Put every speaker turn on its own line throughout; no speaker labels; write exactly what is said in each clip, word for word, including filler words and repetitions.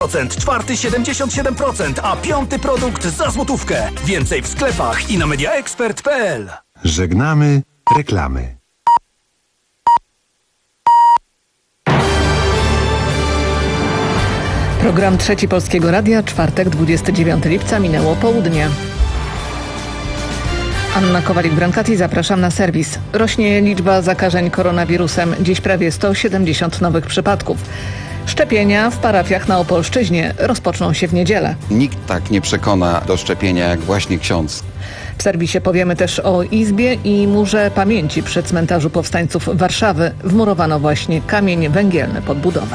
czwarty siedemdziesiąt siedem procent, a piąty produkt za złotówkę. Więcej w sklepach i na mediaexpert kropka p l.
Żegnamy reklamy.
Program Trzeci Polskiego Radia, czwartek, dwudziestego dziewiątego lipca, minęło południe. Anna Kowalik-Brankati, zapraszam na serwis. Rośnie liczba zakażeń koronawirusem. Dziś prawie sto siedemdziesiąt nowych przypadków. Szczepienia w parafiach na Opolszczyźnie rozpoczną się w niedzielę.
Nikt tak nie przekona do szczepienia jak właśnie ksiądz.
W serwisie powiemy też o Izbie i Murze Pamięci przy Cmentarzu Powstańców Warszawy. Wmurowano właśnie kamień węgielny pod budowę.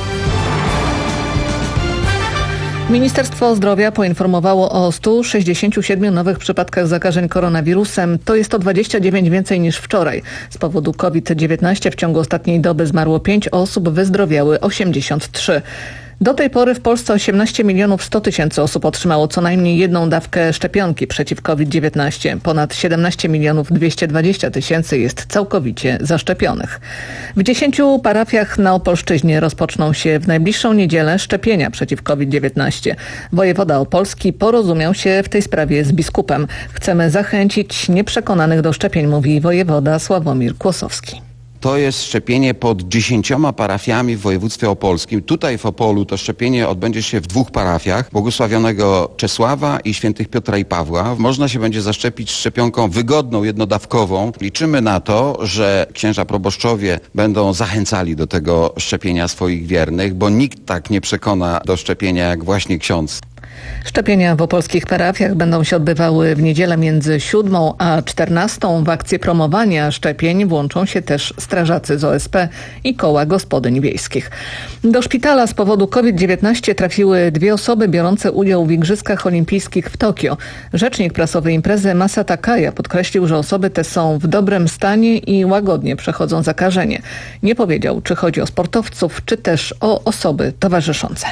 Ministerstwo Zdrowia poinformowało o stu sześćdziesięciu siedmiu nowych przypadkach zakażeń koronawirusem. To jest o dwadzieścia dziewięć więcej niż wczoraj. Z powodu COVID dziewiętnaście w ciągu ostatniej doby zmarło pięć osób, wyzdrowiały osiemdziesiąt trzy. Do tej pory w Polsce osiemnaście milionów sto tysięcy osób otrzymało co najmniej jedną dawkę szczepionki przeciw COVID dziewiętnaście. Ponad siedemnaście milionów dwieście dwadzieścia tysięcy jest całkowicie zaszczepionych. W dziesięciu parafiach na Opolszczyźnie rozpoczną się w najbliższą niedzielę szczepienia przeciw COVID dziewiętnaście. Wojewoda opolski porozumiał się w tej sprawie z biskupem. Chcemy zachęcić nieprzekonanych do szczepień, mówi wojewoda Sławomir Kłosowski.
To jest szczepienie pod dziesięcioma parafiami w województwie opolskim. Tutaj w Opolu to szczepienie odbędzie się w dwóch parafiach, błogosławionego Czesława i świętych Piotra i Pawła. Można się będzie zaszczepić szczepionką wygodną, jednodawkową. Liczymy na to, że księża proboszczowie będą zachęcali do tego szczepienia swoich wiernych, bo nikt tak nie przekona do szczepienia jak właśnie ksiądz.
Szczepienia w opolskich parafiach będą się odbywały w niedzielę między siódmą a czternastą. W akcję promowania szczepień włączą się też strażacy z O S P i koła gospodyń wiejskich. Do szpitala z powodu COVID dziewiętnaście trafiły dwie osoby biorące udział w Igrzyskach Olimpijskich w Tokio. Rzecznik prasowy imprezy Masa Takaya podkreślił, że osoby te są w dobrym stanie i łagodnie przechodzą zakażenie. Nie powiedział, czy chodzi o sportowców, czy też o osoby towarzyszące.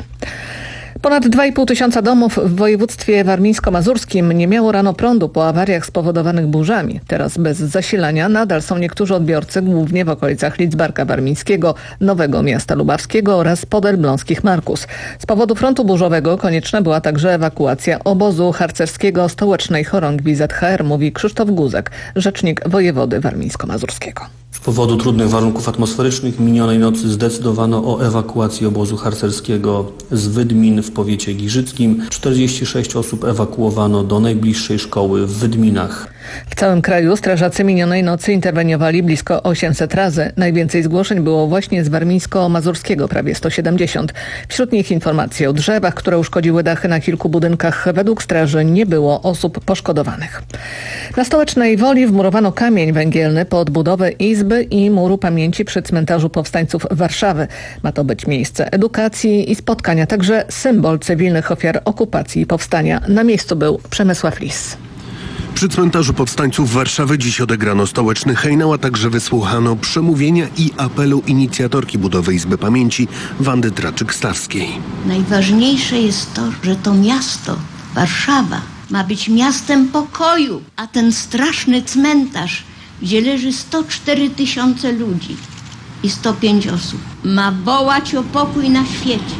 Ponad dwa i pół tysiąca domów w województwie warmińsko-mazurskim nie miało rano prądu po awariach spowodowanych burzami. Teraz bez zasilania nadal są niektórzy odbiorcy, głównie w okolicach Lidzbarka Warmińskiego, Nowego Miasta Lubawskiego oraz Podelbląskich Markus. Z powodu frontu burzowego konieczna była także ewakuacja obozu harcerskiego Stołecznej Chorągwi Z H R, mówi Krzysztof Guzek, rzecznik wojewody warmińsko-mazurskiego.
Z powodu trudnych warunków atmosferycznych minionej nocy zdecydowano o ewakuacji obozu harcerskiego z Wydmin w powiecie giżyckim. czterdzieści sześć osób ewakuowano do najbliższej szkoły w Wydminach.
W całym kraju strażacy minionej nocy interweniowali blisko osiemset razy. Najwięcej zgłoszeń było właśnie z warmińsko-mazurskiego, prawie sto siedemdziesiąt. Wśród nich informacje o drzewach, które uszkodziły dachy na kilku budynkach. Według straży nie było osób poszkodowanych. Na Stołecznej Woli wmurowano kamień węgielny pod budowę Izby i Muru Pamięci przy Cmentarzu Powstańców Warszawy. Ma to być miejsce edukacji i spotkania, także symbol cywilnych ofiar okupacji i powstania. Na miejscu był Przemysław Lis.
Przy Cmentarzu Powstańców Warszawy dziś odegrano stołeczny hejnał, a także wysłuchano przemówienia i apelu inicjatorki budowy Izby Pamięci Wandy Traczyk-Stawskiej.
Najważniejsze jest to, że to miasto, Warszawa, ma być miastem pokoju, a ten straszny cmentarz, gdzie leży sto cztery tysiące ludzi i sto pięć osób, ma wołać o pokój na świecie.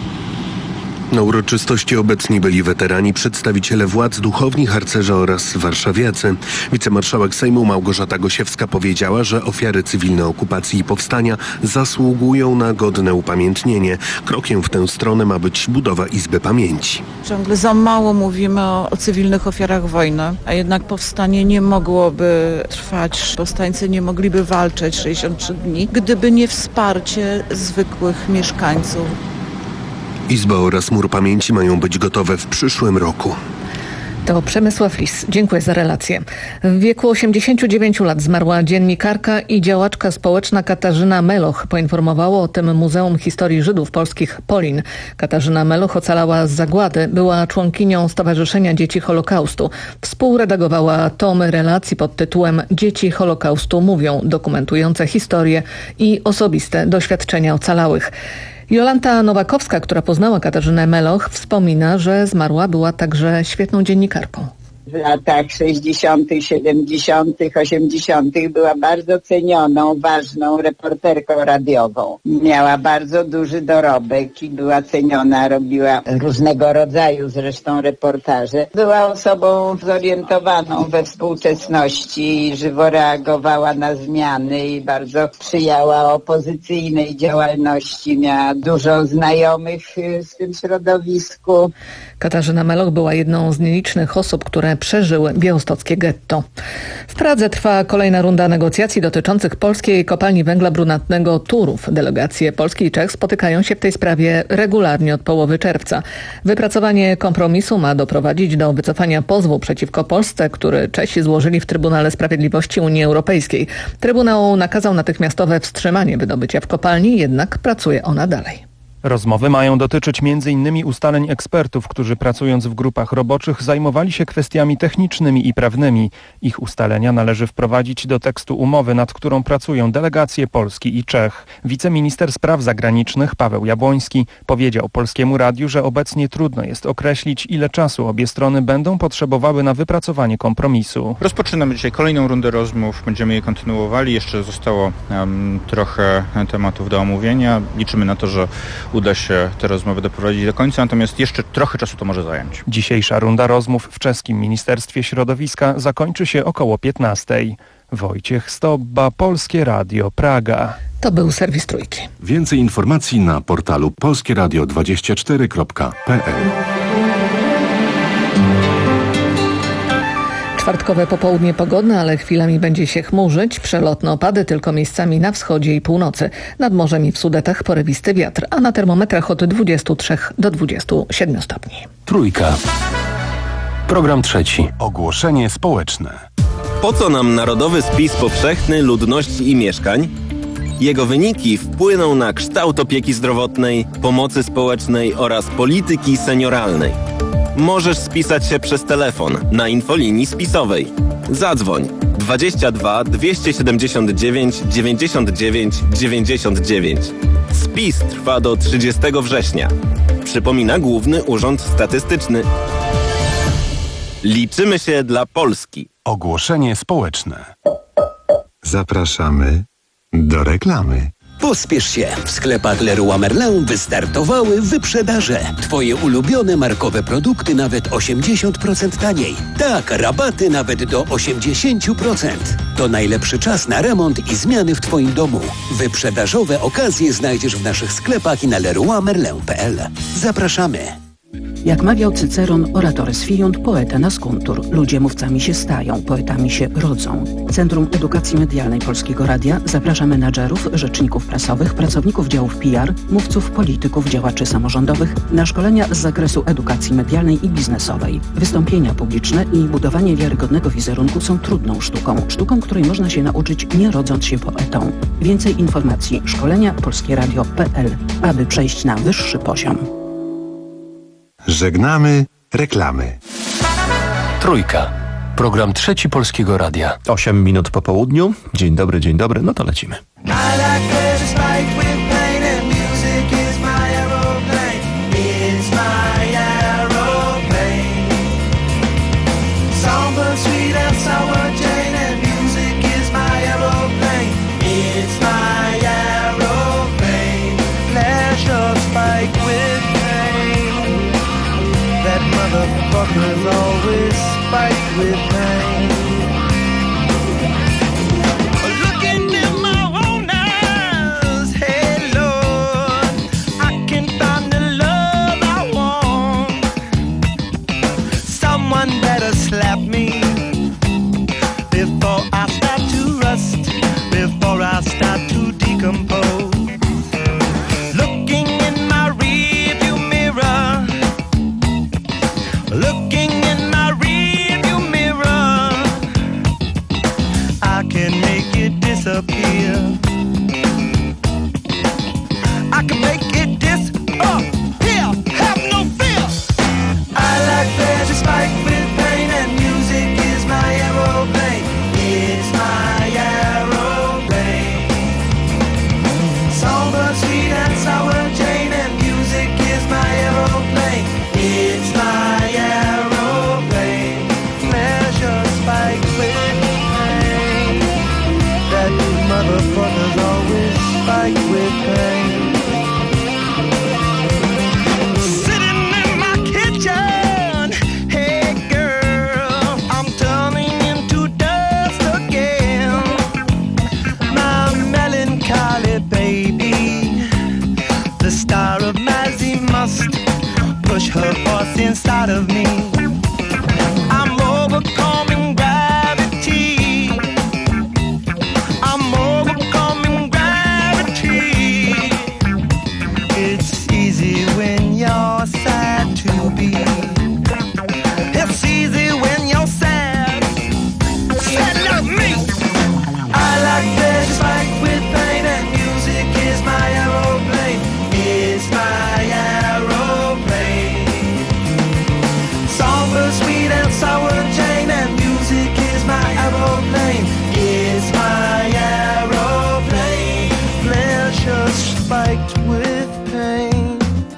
Na uroczystości obecni byli weterani, przedstawiciele władz, duchowni, harcerze oraz warszawiacy. Wicemarszałek Sejmu Małgorzata Gosiewska powiedziała, że ofiary cywilnej okupacji i powstania zasługują na godne upamiętnienie. Krokiem w tę stronę ma być budowa Izby Pamięci.
Ciągle za mało mówimy o, o cywilnych ofiarach wojny, a jednak powstanie nie mogłoby trwać. Powstańcy nie mogliby walczyć sześćdziesiąt trzy dni, gdyby nie wsparcie zwykłych mieszkańców.
Izba oraz Mur Pamięci mają być gotowe w przyszłym roku.
To Przemysław Lis. Dziękuję za relację. W wieku osiemdziesięciu dziewięciu lat zmarła dziennikarka i działaczka społeczna Katarzyna Meloch. Poinformowało o tym Muzeum Historii Żydów Polskich Polin. Katarzyna Meloch ocalała z zagłady. Była członkinią Stowarzyszenia Dzieci Holokaustu. Współredagowała tomy relacji pod tytułem Dzieci Holokaustu mówią, dokumentujące historię i osobiste doświadczenia ocalałych. Jolanta Nowakowska, która poznała Katarzynę Meloch, wspomina, że zmarła była także świetną dziennikarką.
W latach sześćdziesiątych, siedemdziesiątych, osiemdziesiątych była bardzo cenioną, ważną reporterką radiową. Miała bardzo duży dorobek i była ceniona, robiła różnego rodzaju zresztą reportaże. Była osobą zorientowaną we współczesności i żywo reagowała na zmiany i bardzo sprzyjała opozycyjnej działalności. Miała dużo znajomych w tym środowisku.
Katarzyna Meloch była jedną z nielicznych osób, które przeżyły białostockie getto. W Pradze trwa kolejna runda negocjacji dotyczących polskiej kopalni węgla brunatnego Turów. Delegacje Polski i Czech spotykają się w tej sprawie regularnie od połowy czerwca. Wypracowanie kompromisu ma doprowadzić do wycofania pozwu przeciwko Polsce, który Czesi złożyli w Trybunale Sprawiedliwości Unii Europejskiej. Trybunał nakazał natychmiastowe wstrzymanie wydobycia w kopalni, jednak pracuje ona dalej.
Rozmowy mają dotyczyć między innymi ustaleń ekspertów, którzy pracując w grupach roboczych zajmowali się kwestiami technicznymi i prawnymi. Ich ustalenia należy wprowadzić do tekstu umowy, nad którą pracują delegacje Polski i Czech. Wiceminister Spraw Zagranicznych Paweł Jabłoński powiedział Polskiemu Radiu, że obecnie trudno jest określić, ile czasu obie strony będą potrzebowały na wypracowanie kompromisu.
Rozpoczynamy dzisiaj kolejną rundę rozmów, będziemy je kontynuowali. Jeszcze zostało um, trochę tematów do omówienia. Liczymy na to, że uda się te rozmowy doprowadzić do końca, natomiast jeszcze trochę czasu to może zająć.
Dzisiejsza runda rozmów w czeskim Ministerstwie Środowiska zakończy się około piętnastej. Wojciech Stobba, Polskie Radio, Praga.
To był serwis Trójki.
Więcej informacji na portalu polskie radio dwadzieścia cztery kropka p l.
Czwartkowe popołudnie pogodne, ale chwilami będzie się chmurzyć. Przelotne opady tylko miejscami na wschodzie i północy. Nad morzem i w Sudetach porywisty wiatr, a na termometrach od dwudziestu trzech do dwudziestu siedmiu stopni.
Trójka. Program trzeci. Ogłoszenie społeczne.
Po co nam Narodowy Spis Powszechny Ludności i Mieszkań? Jego wyniki wpłyną na kształt opieki zdrowotnej, pomocy społecznej oraz polityki senioralnej. Możesz spisać się przez telefon na infolinii spisowej. Zadzwoń dwadzieścia dwa dwieście siedemdziesiąt dziewięć dziewięćdziesiąt dziewięć dziewięćdziesiąt dziewięć. Spis trwa do trzydziestego września. Przypomina Główny Urząd Statystyczny. Liczymy się dla Polski.
Ogłoszenie społeczne. Zapraszamy do reklamy.
Pospiesz się! W sklepach Leroy Merlin wystartowały wyprzedaże. Twoje ulubione markowe produkty nawet osiemdziesiąt procent taniej. Tak, rabaty nawet do osiemdziesiąt procent. To najlepszy czas na remont i zmiany w Twoim domu. Wyprzedażowe okazje znajdziesz w naszych sklepach i na leroy merlin kropka p l. Zapraszamy!
Jak mawiał Cyceron, oratores fiunt, poeta nascuntur. Ludzie mówcami się stają, poetami się rodzą. Centrum Edukacji Medialnej Polskiego Radia zaprasza menadżerów, rzeczników prasowych, pracowników działów P R, mówców, polityków, działaczy samorządowych na szkolenia z zakresu edukacji medialnej i biznesowej. Wystąpienia publiczne i budowanie wiarygodnego wizerunku są trudną sztuką. Sztuką, której można się nauczyć nie rodząc się poetą. Więcej informacji szkolenia polskieradio kropka p l, aby przejść na wyższy poziom.
Żegnamy reklamy. Trójka. Program trzeci Polskiego Radia.
Osiem minut po południu. Dzień dobry, dzień dobry. No to lecimy.
Motherfuckers always spike with pain. Look into my own eyes, hey Lord, I can find the love I want. Someone better slap me before I start to rust, before I start to decompose. Looking in my rearview mirror, looking in my rearview mirror, push her force inside of me. I'm overcoming gravity. I'm overcoming gravity. It's easy when you're sad to be. It's easy when you're sad. Sad love me. I like pleasure spiked with pain, and music is my aeroplane. It's my aeroplane. Songbird sweet and sour Jane, and music is my aeroplane. It's my aeroplane. Pleasure spiked with pain.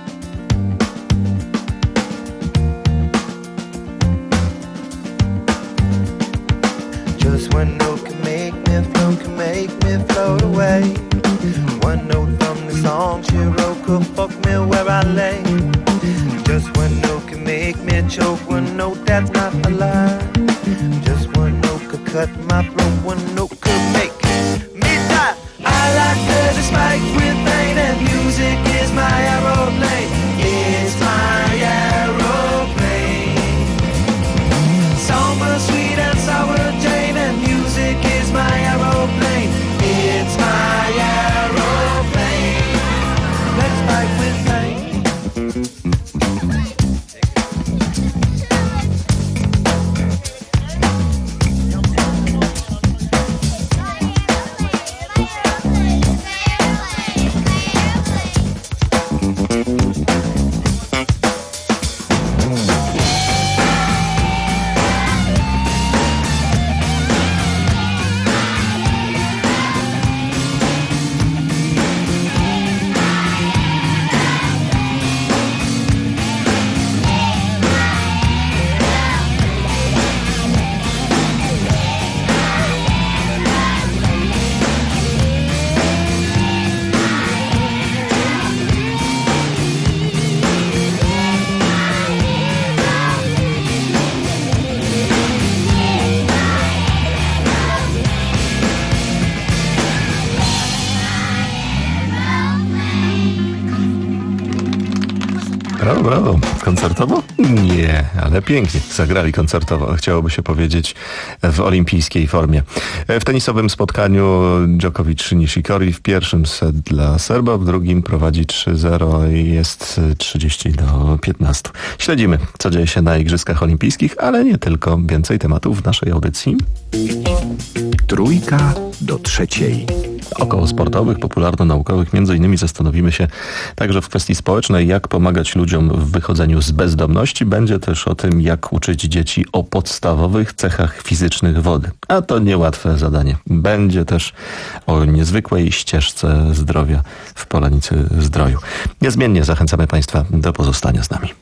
Just one note can make me float, can make me float away. One note from the song she wrote could fuck me where I lay. Just one note can make me choke, one note that's not a lie. Just one note could cut my throat, one note could make me die. I like pleasure spiked with pain, and music is my aeroplane. It's my aeroplane. Songbird sweet and sour Jane, and music is my aeroplane. It's my aeroplane. Let's fight with pain.
Brawo, brawo. Koncertowo? Nie, ale pięknie zagrali koncertowo, chciałoby się powiedzieć, w olimpijskiej formie. W tenisowym spotkaniu Djokovic-Nishikori w pierwszym set dla Serba, w drugim prowadzi trzy zero i jest trzydzieści do piętnastu. Śledzimy, co dzieje się na Igrzyskach Olimpijskich, ale nie tylko. Więcej tematów w naszej audycji.
Trójka do trzeciej.
Około sportowych, popularno-naukowych. Między innymi zastanowimy się także w kwestii społecznej, jak pomagać ludziom w wychodzeniu z bezdomności. Będzie też o tym, jak uczyć dzieci o podstawowych cechach fizycznych wody. A to niełatwe zadanie. Będzie też o niezwykłej ścieżce zdrowia w Polanicy Zdroju. Niezmiennie zachęcamy Państwa do pozostania z nami.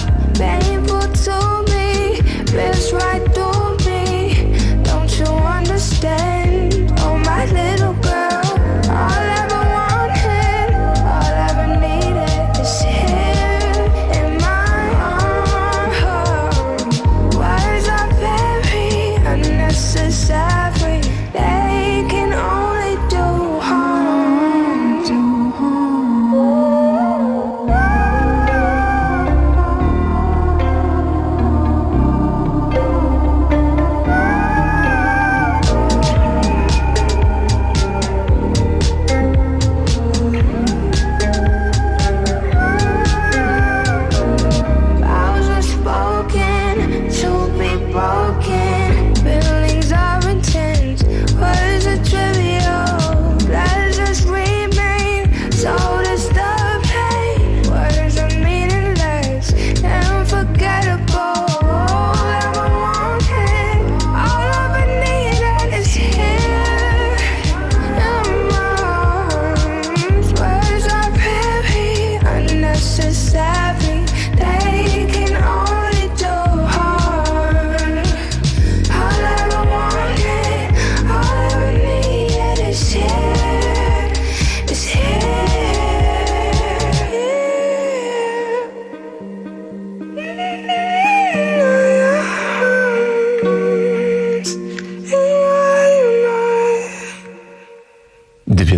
Right through me, don't you understand?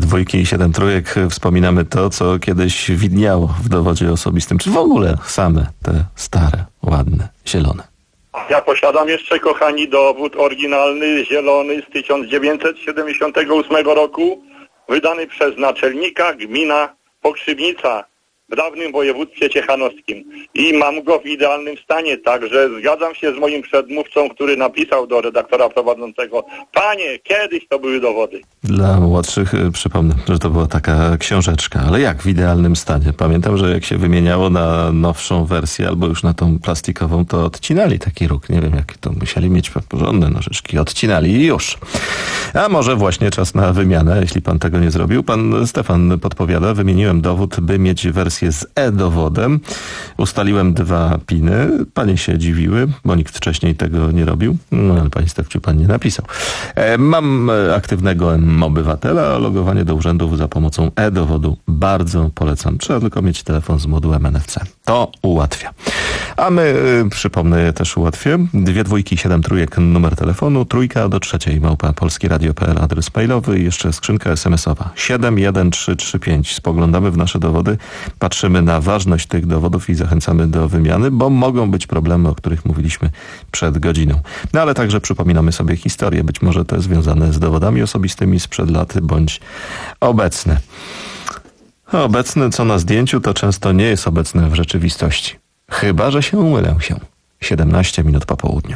dwójki i siedem trójek wspominamy to, co kiedyś widniało w dowodzie osobistym, czy w ogóle same te stare, ładne, zielone.
Ja posiadam jeszcze, kochani, dowód oryginalny, zielony z tysiąc dziewięćset siedemdziesiątego ósmego roku, wydany przez naczelnika gmina Pokrzywnica w dawnym województwie ciechanowskim. I mam go w idealnym stanie, także zgadzam się z moim przedmówcą, który napisał do redaktora prowadzącego: panie, kiedyś to były dowody.
Dla młodszych y, przypomnę, że to była taka książeczka, ale jak w idealnym stanie? Pamiętam, że jak się wymieniało na nowszą wersję albo już na tą plastikową, to odcinali taki róg. Nie wiem, jak to musieli mieć porządne nożyczki. Odcinali i już. A może właśnie czas na wymianę, jeśli pan tego nie zrobił. Pan Stefan podpowiada: wymieniłem dowód, by mieć wersję z e-dowodem. Ustaliłem dwa piny. Panie się dziwiły, bo nikt wcześniej tego nie robił. No ale panie Stefciu, pan nie napisał. E, mam aktywnego obywatela, a logowanie do urzędów za pomocą e-dowodu bardzo polecam. Trzeba tylko mieć telefon z modułem N F C. To ułatwia. A my, y, przypomnę, też ułatwię. Dwie dwójki, siedem trójek, numer telefonu, trójka do trzeciej, małpa polskieradio kropka p l, adres mailowy i jeszcze skrzynka es em es owa. siedem jeden trzy trzy pięć. Spoglądamy w nasze dowody, patrzymy na ważność tych dowodów i zachęcamy do wymiany, bo mogą być problemy, o których mówiliśmy przed godziną. No ale także przypominamy sobie historię, być może te związane z dowodami osobistymi sprzed lat, bądź obecne. Obecne, co na zdjęciu, to często nie jest obecne w rzeczywistości. Chyba że się umylę się. siedemnaście minut po południu.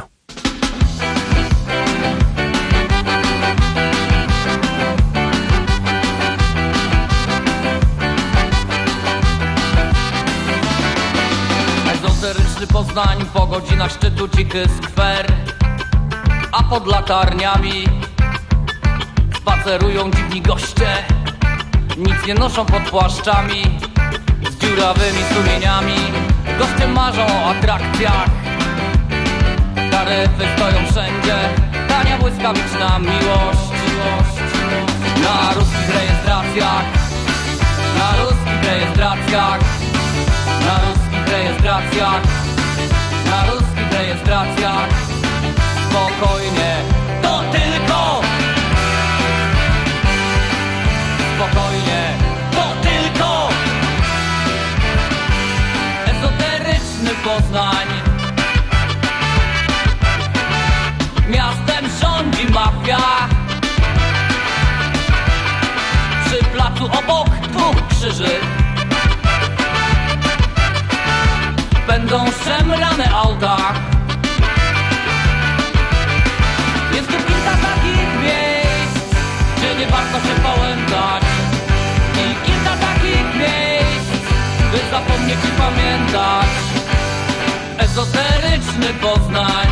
Ezoteryczny Poznań, po godzinach szczytu cichy skwer, a pod latarniami spacerują dziwni goście. Nic nie noszą pod płaszczami z dziurawymi sumieniami. Goście marzą o atrakcjach, taryfy stoją wszędzie, tania błyskawiczna miłość. Na ruskich rejestracjach, na ruskich rejestracjach, na ruskich rejestracjach, na ruskich rejestracjach. Spokojnie, to tylko spokojnie, to tylko ezoteryczny Poznań. Miastem rządzi mafia. Przy placu obok dwóch krzyży będą szemrane auta. Jest tu kilka takich miejsc, gdzie nie warto się pałętać, i kilka takich miejsc, by zapomnieć i pamiętać. Ezoteryczny Poznań.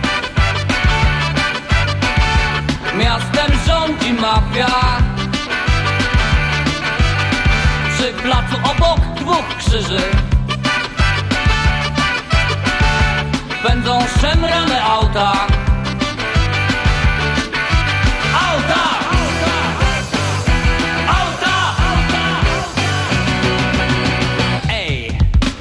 Miastem rządzi mafia. Przy placu obok dwóch krzyży będą szemrane auta. Auta! Auta! Ej!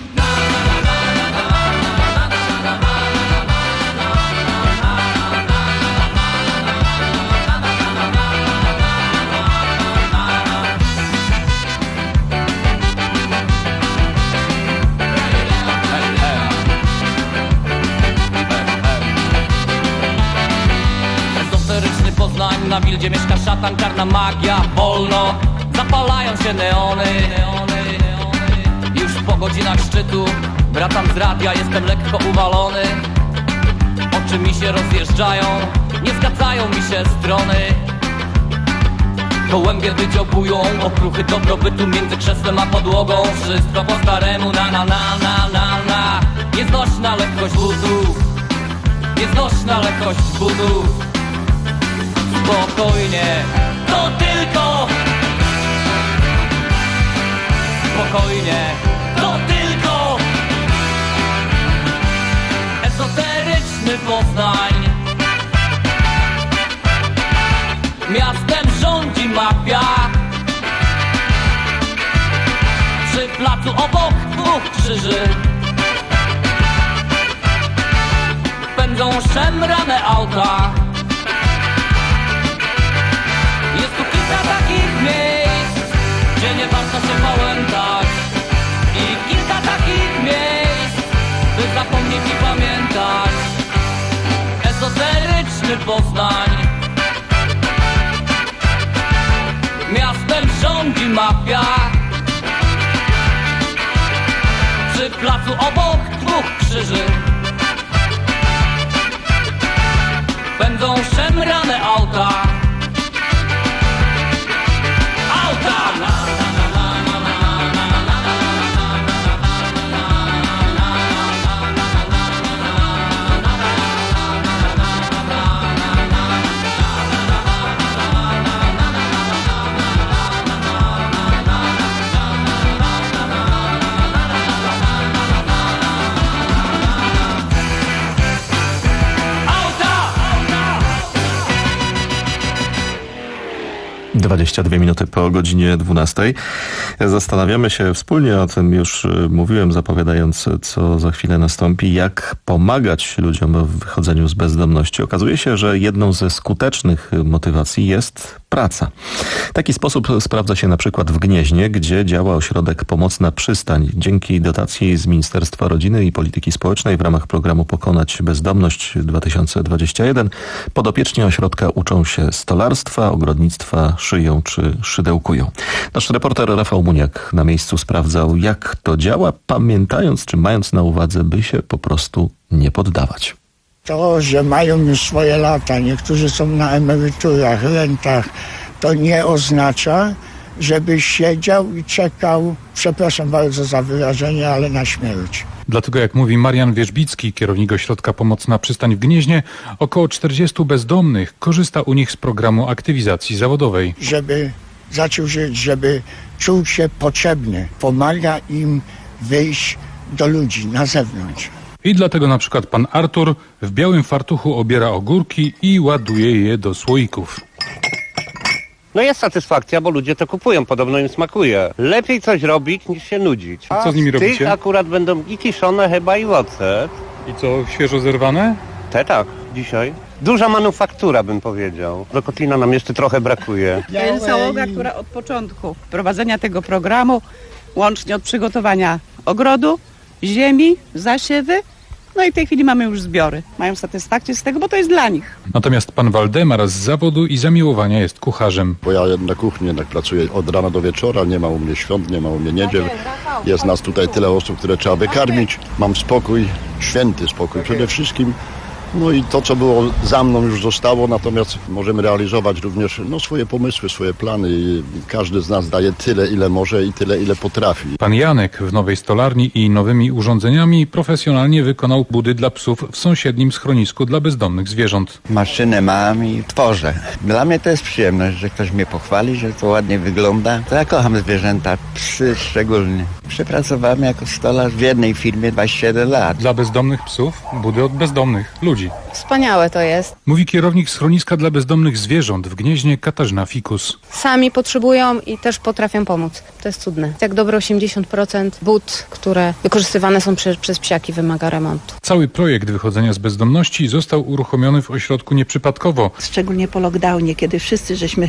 Na Wildzie mieszka szatan, czarna magia, wolno zapalają się neony. Już po godzinach szczytu wracam z radia, jestem lekko uwalony. Oczy mi się rozjeżdżają, nie zgadzają mi się strony. Gołębie wydziobują okruchy dobrobytu między krzesłem a podłogą. Wszystko po staremu, na na na na na na. Nieznośna lekkość butów, nieznośna lekkość butów. Spokojnie, to tylko spokojnie, to tylko ezoteryczny Poznań. Miastem rządzi mafia. Przy placu obok dwóch krzyży pędzą szemrane auta. Jest tu kilka takich miejsc, emeryczny Poznań. Miastem rządzi mafia. Przy placu obok dwóch krzyży będą szemrane auta. Auta!
dwadzieścia dwie minuty po godzinie dwunastej. Zastanawiamy się wspólnie, o tym już mówiłem, zapowiadając, co za chwilę nastąpi, jak pomagać ludziom w wychodzeniu z bezdomności. Okazuje się, że jedną ze skutecznych motywacji jest praca. Taki sposób sprawdza się na przykład w Gnieźnie, gdzie działa ośrodek Pomocna Przystań. Dzięki dotacji z Ministerstwa Rodziny i Polityki Społecznej w ramach programu Pokonać Bezdomność dwa tysiące dwudziesty pierwszy podopieczni ośrodka uczą się stolarstwa, ogrodnictwa, szyją czy szydełkują. Nasz reporter Rafał Muniak na miejscu sprawdzał, jak to działa, pamiętając czy mając na uwadze, by się po prostu nie poddawać.
To, że mają już swoje lata, niektórzy są na emeryturach, rentach, to nie oznacza, żebyś siedział i czekał, przepraszam bardzo za wyrażenie, ale na śmierć.
Dlatego, jak mówi Marian Wierzbicki, kierownik ośrodka Pomocna Przystań w Gnieźnie, około czterdziestu bezdomnych korzysta u nich z programu aktywizacji zawodowej.
Żeby zaczął żyć, żeby czuł się potrzebny, pomaga im wyjść do ludzi na zewnątrz.
I dlatego na przykład pan Artur w białym fartuchu obiera ogórki i ładuje je do słoików.
No jest satysfakcja, bo ludzie to kupują, podobno im smakuje. Lepiej coś robić niż się nudzić.
A co z nimi
tych
robicie?
Akurat będą i kiszone chyba i ocet.
I co, świeżo zerwane?
Te tak, dzisiaj. Duża manufaktura, bym powiedział. Do kotlina nam jeszcze trochę brakuje.
To jest załoga, która od początku prowadzenia tego programu, łącznie od przygotowania ogrodu, ziemi, zasiewy, no i w tej chwili mamy już zbiory. Mają satysfakcję z tego, bo to jest dla nich.
Natomiast pan Waldemar z zawodu i zamiłowania jest kucharzem.
Bo ja na kuchni jednak pracuję od rana do wieczora, nie ma u mnie świąt, nie ma u mnie niedziel. Jest nas tutaj tyle osób, które trzeba wykarmić. Mam spokój, święty spokój przede wszystkim. No i to, co było za mną, już zostało, natomiast możemy realizować również no, swoje pomysły, swoje plany. I każdy z nas daje tyle, ile może i tyle, ile potrafi.
Pan Janek w nowej stolarni i nowymi urządzeniami profesjonalnie wykonał budy dla psów w sąsiednim schronisku dla bezdomnych zwierząt.
Maszynę mam i tworzę. Dla mnie to jest przyjemność, że ktoś mnie pochwali, że to ładnie wygląda. To ja kocham zwierzęta, psy szczególnie. Przepracowałem jako stolarz w jednej firmie dwadzieścia siedem lat.
Dla bezdomnych psów budy od bezdomnych ludzi.
Wspaniałe to jest.
Mówi kierownik schroniska dla bezdomnych zwierząt w Gnieźnie Katarzyna Fikus.
Sami potrzebują i też potrafią pomóc. To jest cudne. Jak dobre osiemdziesiąt procent bud, które wykorzystywane są przy, przez psiaki, wymaga remontu.
Cały projekt wychodzenia z bezdomności został uruchomiony w ośrodku nieprzypadkowo.
Szczególnie po lockdownie, kiedy wszyscy żeśmy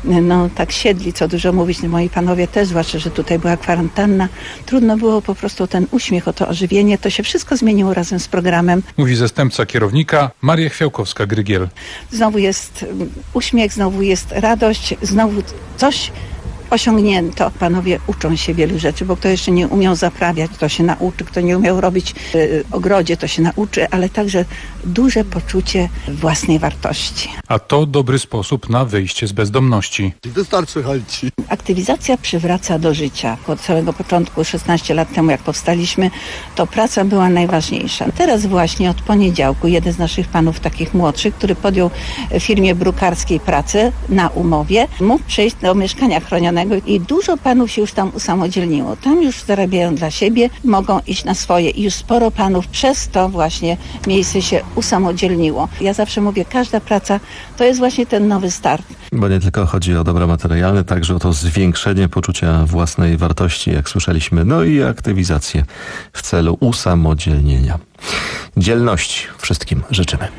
no tak siedli, co dużo mówić, moi panowie też, zwłaszcza, że tutaj była kwarantanna. Trudno było po prostu ten uśmiech, o to ożywienie. To się wszystko zmieniło razem z programem.
Mówi zastępca kierownika Maria Chwiałkowska-Grygiel.
Znowu jest uśmiech, znowu jest radość, znowu coś osiągnięto. Panowie uczą się wielu rzeczy, bo kto jeszcze nie umiał zaprawiać, to się nauczy, kto nie umiał robić w ogrodzie, to się nauczy, ale także duże poczucie własnej wartości.
A to dobry sposób na wyjście z bezdomności.
Wystarczy chęci.
Aktywizacja przywraca do życia. Od samego początku, szesnaście lat temu, jak powstaliśmy, to praca była najważniejsza. Teraz właśnie od poniedziałku jeden z naszych panów takich młodszych, który podjął w firmie brukarskiej pracę na umowie, mógł przejść do mieszkania chronionego i dużo panów się już tam usamodzielniło. Tam już zarabiają dla siebie, mogą iść na swoje i już sporo panów przez to właśnie miejsce się usamodzielniło. Ja zawsze mówię, każda praca to jest właśnie ten nowy start.
Bo nie tylko chodzi o dobra materialne, także o to zwiększenie poczucia własnej wartości, jak słyszeliśmy, no i aktywizację w celu usamodzielnienia. Dzielności wszystkim życzymy.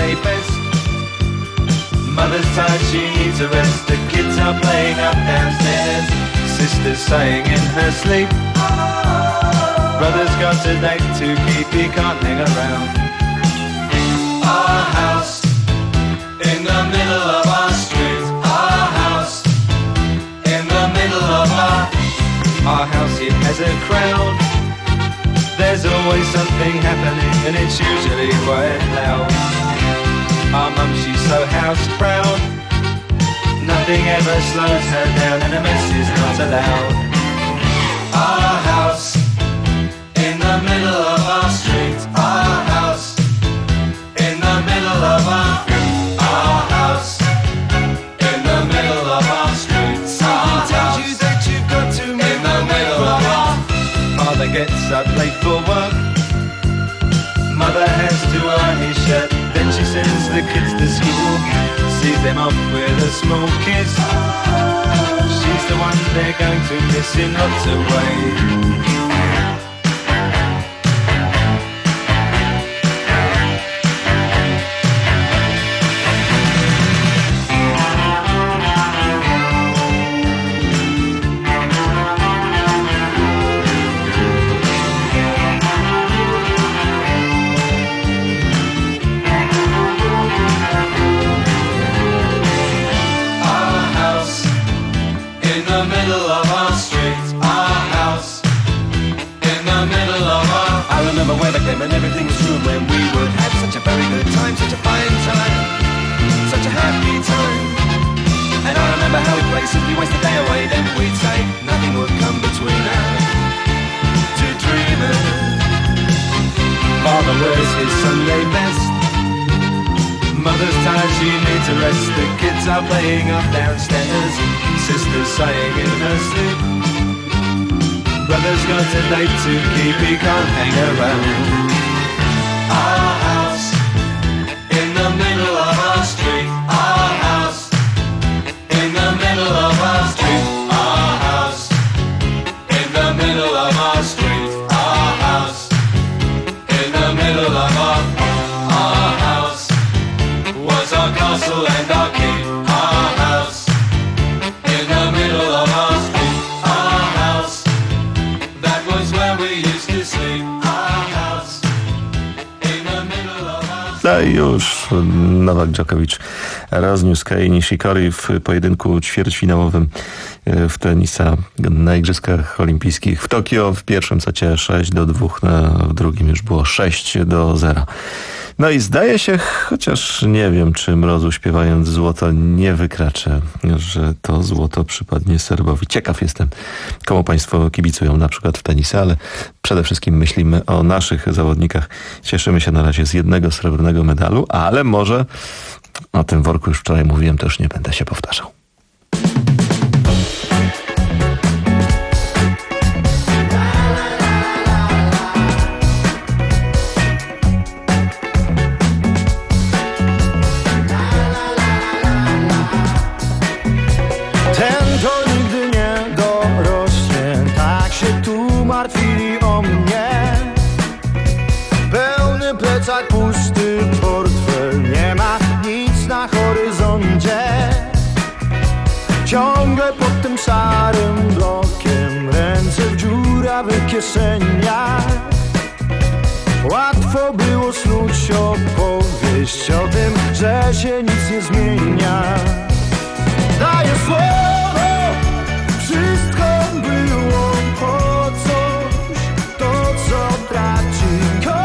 Sunday best. Mother's tired, she needs a rest. The kids are playing up downstairs. Sister's sighing in her sleep. Brother's got a date to keep, he can't hang around. Our house in the middle of our street. Our house in the middle of our Our house, it has a crowd. There's always something happening and it's usually quite loud. Our mum, she's so house proud. Nothing ever slows her down and a mess is not allowed. Our house in the middle of our street. Our house in the middle of our Our house in the middle of our street. Our tells you that you've got to in the middle of our Father gets up late for work. Mother has to iron his shirt. Then she sends the kids to school, sees them off with a small kiss. She's the one they're going to miss in lots of ways. And everything was true when we would have such a very good time, such a fine time, such a happy time. And I remember how we'd play, simply waste the day away, then we'd say nothing would come between us. Two dreamers. Father wears his Sunday best. Mother's tired, she needs a rest. The kids are playing up downstairs. Sister's sighing in her sleep. Brother's got a date to keep, he can't hang around. Our house in the middle of our street. Our house in the middle of our street. Our house in the middle of our street. Our house in the middle of our Our house was our castle and our keep. Our house in the middle of our street. Our house, that was where we used to sleep. Our house in the middle of our
No i już Nowak Djokovic rozniósł Kei Nishikori w pojedynku ćwierćfinałowym w tenisa na Igrzyskach Olimpijskich w Tokio. W pierwszym secie sześć do dwóch, w drugim już było sześć do zera. No i zdaje się, chociaż nie wiem, czy Mrozu śpiewając złoto nie wykraczę, że to złoto przypadnie Serbowi. Ciekaw jestem, komu państwo kibicują na przykład w tenisa, ale przede wszystkim myślimy o naszych zawodnikach. Cieszymy się na razie z jednego srebrnego medalu, ale może o tym worku już wczoraj mówiłem, to już nie będę się powtarzał.
Pusty portfel, nie ma nic na horyzoncie. Ciągle pod tym szarym blokiem, ręce w dziurawych kieszeniach. Łatwo było snuć opowieść o tym, że się nic nie zmienia. Daję słowo, wszystko było po coś, to co traci.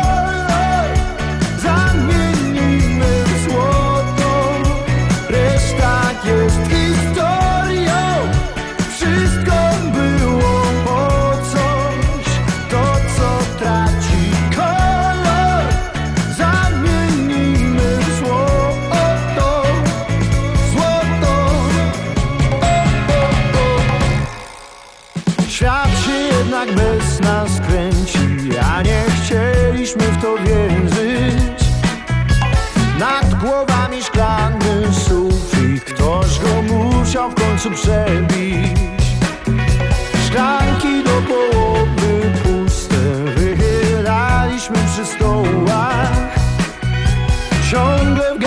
Jest historią, wszystko było po coś, to co traci kolor, zamienimy w złoto, złoto. O, o, o. Świat się jednak bez nas kręci, a nie chcieliśmy w to wierzyć. Nad głowami szklany sufit, ktoś go musiał w końcu przebić. Szklanki do połowy puste wychylaliśmy przy stołach. Ciągle w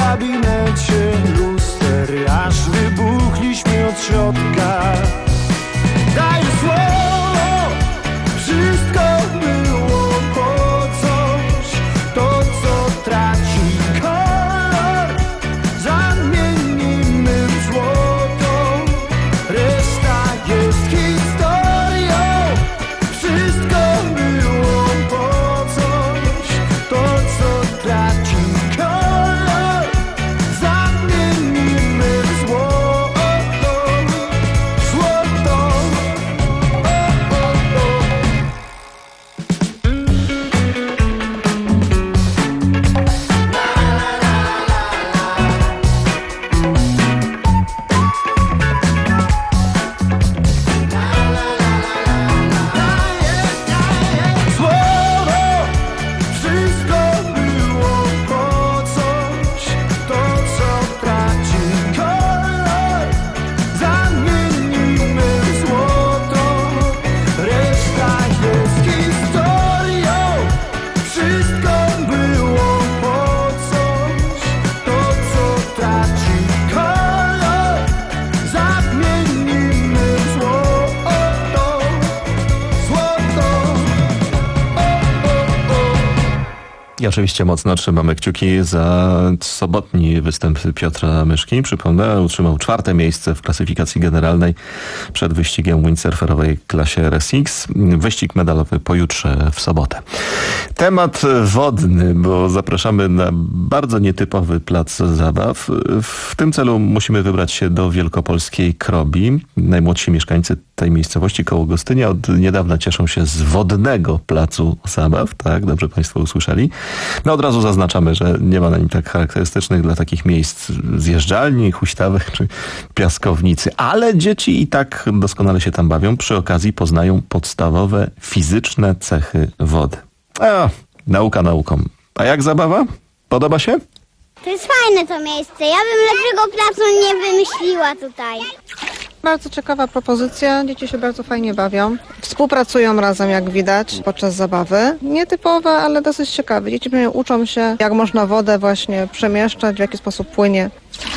i oczywiście mocno trzymamy kciuki za sobotni występ Piotra Myszki. Przypomnę, utrzymał czwarte miejsce w klasyfikacji generalnej przed wyścigiem windsurferowej klasie R S X. Wyścig medalowy pojutrze w sobotę. Temat wodny, bo zapraszamy na bardzo nietypowy plac zabaw. W tym celu musimy wybrać się do wielkopolskiej Krobi. Najmłodsi mieszkańcy tej miejscowości koło Gostynia od niedawna cieszą się z wodnego placu zabaw. Tak, dobrze Państwo usłyszeli. No od razu zaznaczamy, że nie ma na nim tak charakterystycznych dla takich miejsc zjeżdżalni, huśtawek czy piaskownicy. Ale dzieci i tak doskonale się tam bawią. Przy okazji poznają podstawowe fizyczne cechy wody. A, nauka nauką. A jak zabawa? Podoba się?
To jest fajne to miejsce. Ja bym lepszego placu nie wymyśliła tutaj.
Bardzo ciekawa propozycja. Dzieci się bardzo fajnie bawią. Współpracują razem, jak widać, podczas zabawy. Nietypowe, ale dosyć ciekawe. Dzieci uczą się, jak można wodę właśnie przemieszczać, w jaki sposób płynie.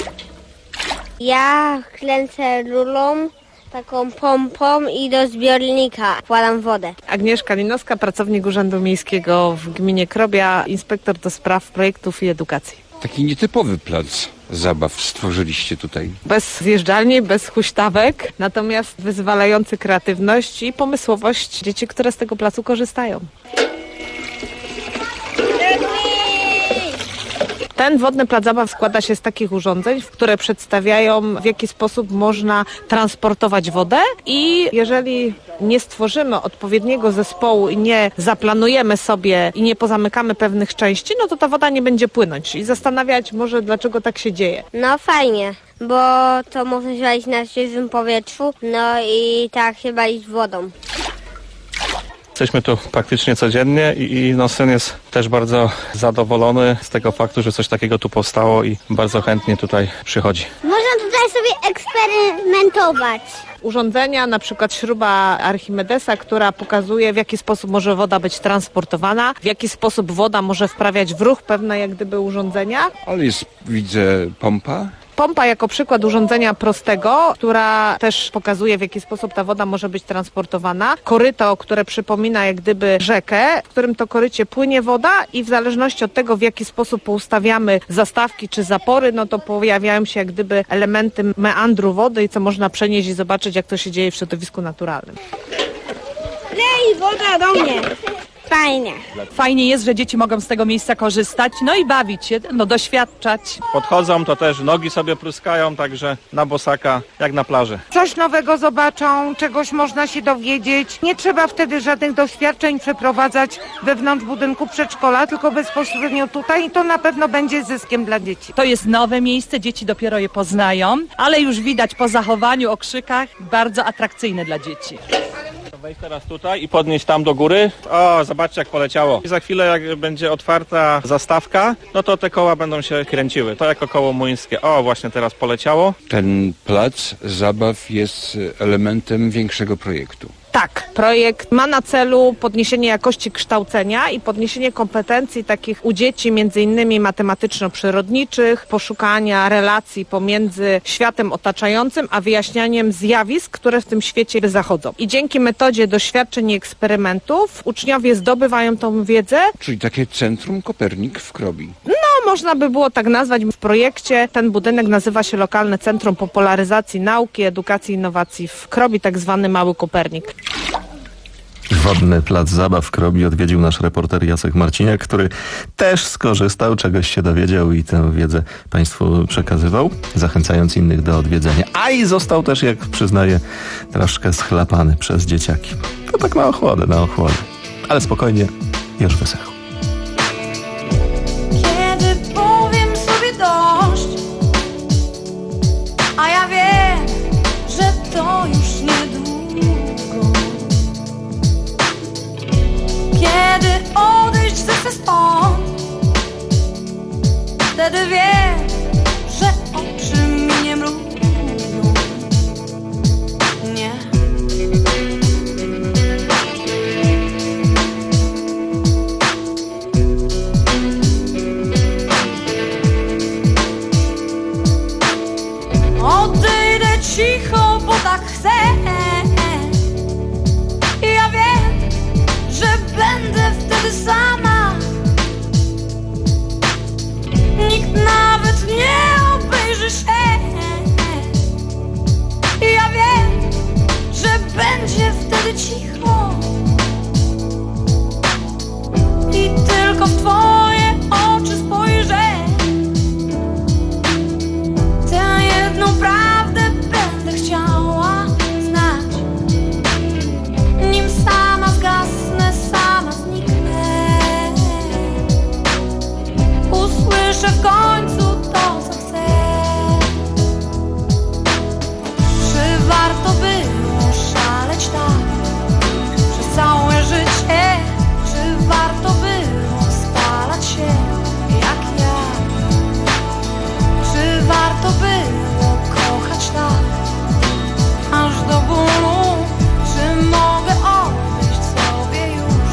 Ja kręcę rulą, taką pompą i do zbiornika wkładam wodę.
Agnieszka Linowska, pracownik Urzędu Miejskiego w gminie Krobia, inspektor do spraw projektów i edukacji.
Taki nietypowy plac zabaw stworzyliście tutaj.
Bez zjeżdżalni, bez huśtawek, natomiast wyzwalający kreatywność i pomysłowość dzieci, które z tego placu korzystają. Ten wodny plac zabaw składa się z takich urządzeń, które przedstawiają, w jaki sposób można transportować wodę i jeżeli nie stworzymy odpowiedniego zespołu i nie zaplanujemy sobie i nie pozamykamy pewnych części, no to ta woda nie będzie płynąć i zastanawiać może, dlaczego tak się dzieje.
No fajnie, bo to można się bawić na świeżym powietrzu, no i tak się bawić wodą.
Jesteśmy tu praktycznie codziennie i, i no, syn jest też bardzo zadowolony z tego faktu, że coś takiego tu powstało i bardzo chętnie tutaj przychodzi.
Można tutaj sobie eksperymentować.
Urządzenia, na przykład śruba Archimedesa, która pokazuje, w jaki sposób może woda być transportowana, w jaki sposób woda może wprawiać w ruch pewne jak gdyby urządzenia.
Ale jest, widzę, pompa.
Pompa jako przykład urządzenia prostego, która też pokazuje, w jaki sposób ta woda może być transportowana. Koryto, które przypomina jak gdyby rzekę, w którym to korycie płynie woda i w zależności od tego, w jaki sposób poustawiamy zastawki czy zapory, no to pojawiają się jak gdyby elementy meandru wody i co można przenieść i zobaczyć, jak to się dzieje w środowisku naturalnym.
Lej woda do mnie! Fajnie.
Fajnie jest, że dzieci mogą z tego miejsca korzystać, no i bawić się, no doświadczać.
Podchodzą, to też nogi sobie pryskają, także na bosaka, jak na plaży.
Coś nowego zobaczą, czegoś można się dowiedzieć. Nie trzeba wtedy żadnych doświadczeń przeprowadzać wewnątrz budynku przedszkola, tylko bezpośrednio tutaj i to na pewno będzie zyskiem dla dzieci.
To jest nowe miejsce, dzieci dopiero je poznają, ale już widać po zachowaniu, okrzykach, bardzo atrakcyjne dla dzieci.
Wejść teraz tutaj i podnieść tam do góry. O, zobaczcie jak poleciało. I za chwilę jak będzie otwarta zastawka, no to te koła będą się kręciły. To jako koło młyńskie. O, właśnie teraz poleciało.
Ten plac zabaw jest elementem większego projektu.
Tak, projekt ma na celu podniesienie jakości kształcenia i podniesienie kompetencji takich u dzieci, między innymi matematyczno-przyrodniczych, poszukania relacji pomiędzy światem otaczającym, a wyjaśnianiem zjawisk, które w tym świecie zachodzą. I dzięki metodzie doświadczeń i eksperymentów uczniowie zdobywają tą wiedzę.
Czyli takie Centrum Kopernik w Krobi.
No, można by było tak nazwać. W projekcie ten budynek nazywa się Lokalne Centrum Popularyzacji Nauki, Edukacji i Innowacji w Krobi, tak zwany Mały Kopernik.
Wodny plac zabaw w Krobi odwiedził nasz reporter Jacek Marciniak, który też skorzystał, czegoś się dowiedział i tę wiedzę Państwu przekazywał, zachęcając innych do odwiedzenia. A i został też, jak przyznaję, troszkę schlapany przez dzieciaki. To tak na ochłodę, na ochłodę. Ale spokojnie, już wysechł.
Kiedy powiem sobie dość, a ja wiem, że to już niedługo. Kiedy odejść chcę stąd, wtedy wiem, że oczy mi nie mrugną. Nie. Odejdę cicho, bo tak chcę. Ja wiem, że będę wtedy sama. nigdy cicho i tylko w twoje oczy spojrzę. Tę jedną prawdę będę chciała znać, nim sama zgasnę, sama zniknę. Usłyszę w końcu to, co chcę. Czy warto było szaleć tak przez całe życie? Czy warto było spalać się jak ja? Czy warto było kochać tak aż do bólu? Czy mogę odejść sobie już?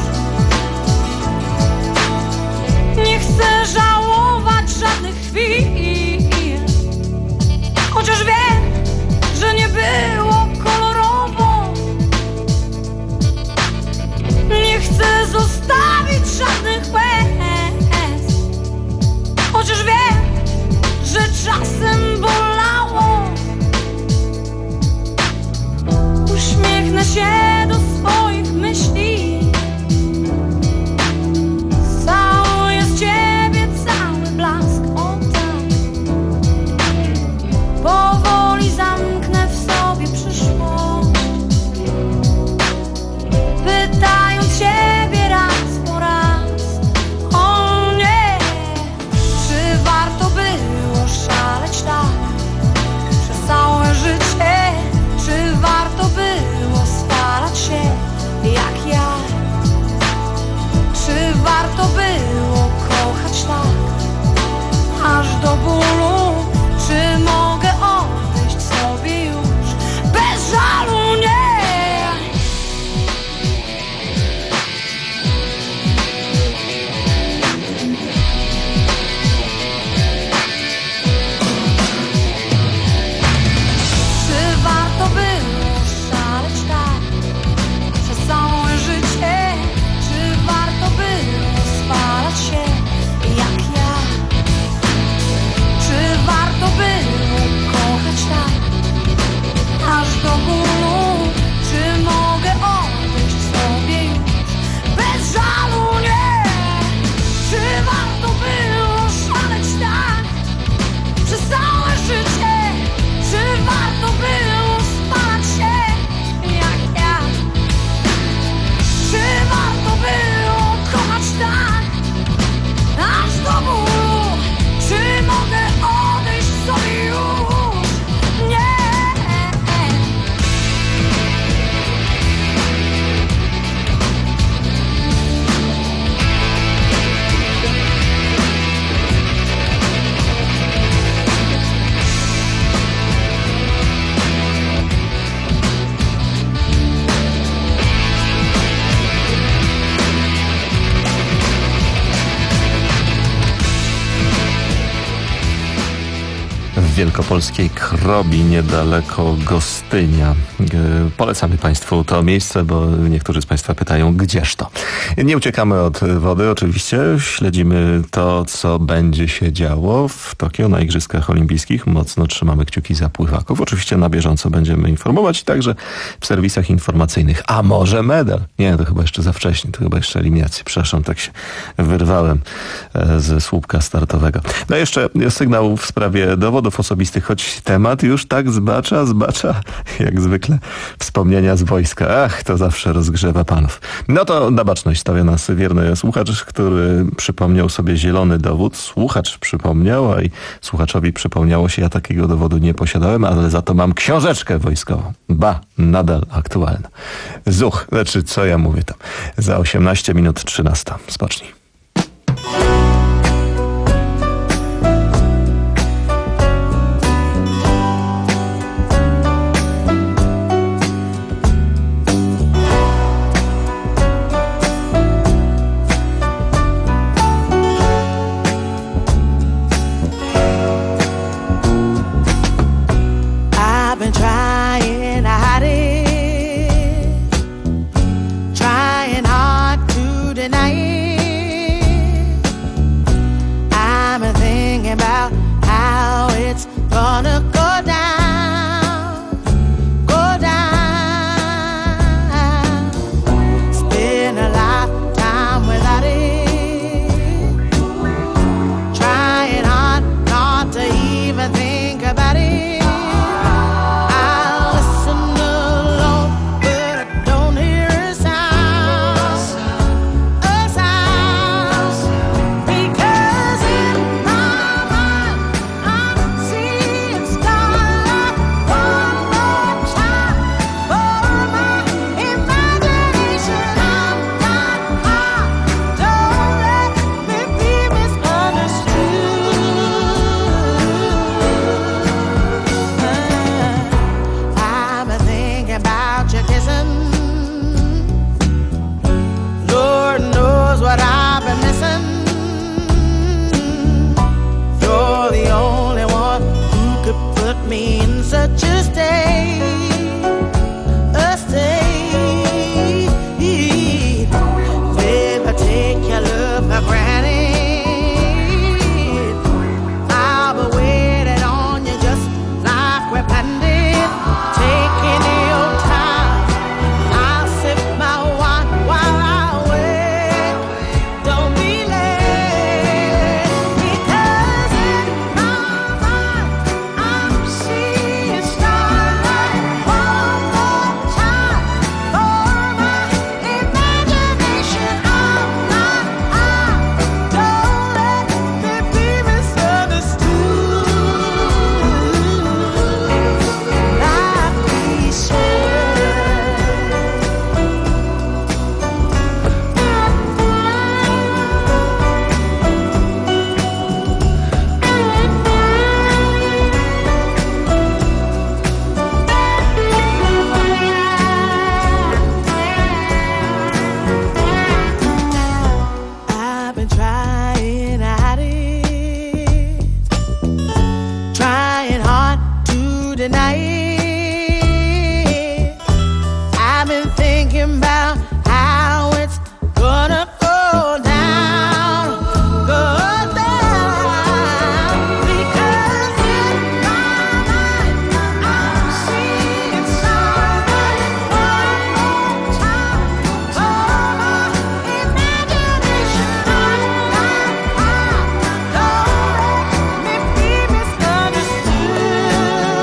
Nie chcę żałować żadnych chwil, chociaż wiem, że nie było kolorowo. Nie chcę zostawić żadnych łez, chociaż wiem, że czasem bolało. Uśmiechnę się do swoich myśli, całuję z ciebie cały blask, o tak. Powoli zamknę w sobie przyszłość, pytając ciebie raz po raz, o nie. Czy warto było szaleć tak przez całe życie? Czy warto było spalać się jak ja? Czy warto było kochać tak aż do bólu? Czy mogę odejść sobie już bez żalu? Nie. Czy warto było szaleć tak przez całe życie? Czy warto było spalać się jak ja? Czy warto było kochać tak aż do bólu? Czy mogę odejść sobie już bez żalu? Nie. Czy warto było szaleć tak przez całe życie? Czy warto było spalać się jak ja? Czy warto było kochać tak aż do bólu? Czy mogę odejść sobie już? Nie.
W wielkopolskiej Krobi, niedaleko Gostynia. Polecamy Państwu to miejsce, bo niektórzy z Państwa pytają, gdzież to. Nie uciekamy od wody, oczywiście. Śledzimy to, co będzie się działo w Tokio na Igrzyskach Olimpijskich. Mocno trzymamy kciuki za pływaków. Oczywiście na bieżąco będziemy informować, także w serwisach informacyjnych. A może medal? Nie, to chyba jeszcze za wcześnie. To chyba jeszcze eliminacje. Przepraszam, tak się wyrwałem ze słupka startowego. No jeszcze sygnał w sprawie dowodów osobistych, choć temat już tak zbacza, zbacza, jak zwykle wspomnienia z wojska. Ach, to zawsze rozgrzewa panów. No to na baczność stawia nas wierny słuchacz, który przypomniał sobie zielony dowód. Słuchacz przypomniał, a i słuchaczowi przypomniało się, ja takiego dowodu nie posiadałem, ale za to mam książeczkę wojskową. Ba, nadal aktualna. Zuch, znaczy co ja mówię tam. Za osiemnaście minut trzynasta. Spocznij.
Trying hard to deny it.
I've been thinking about how it's gonna go down, go down. Because in my mind I'm seeing somebody one more time. Oh, my imagination, I, I, I, don't let me be misunderstood.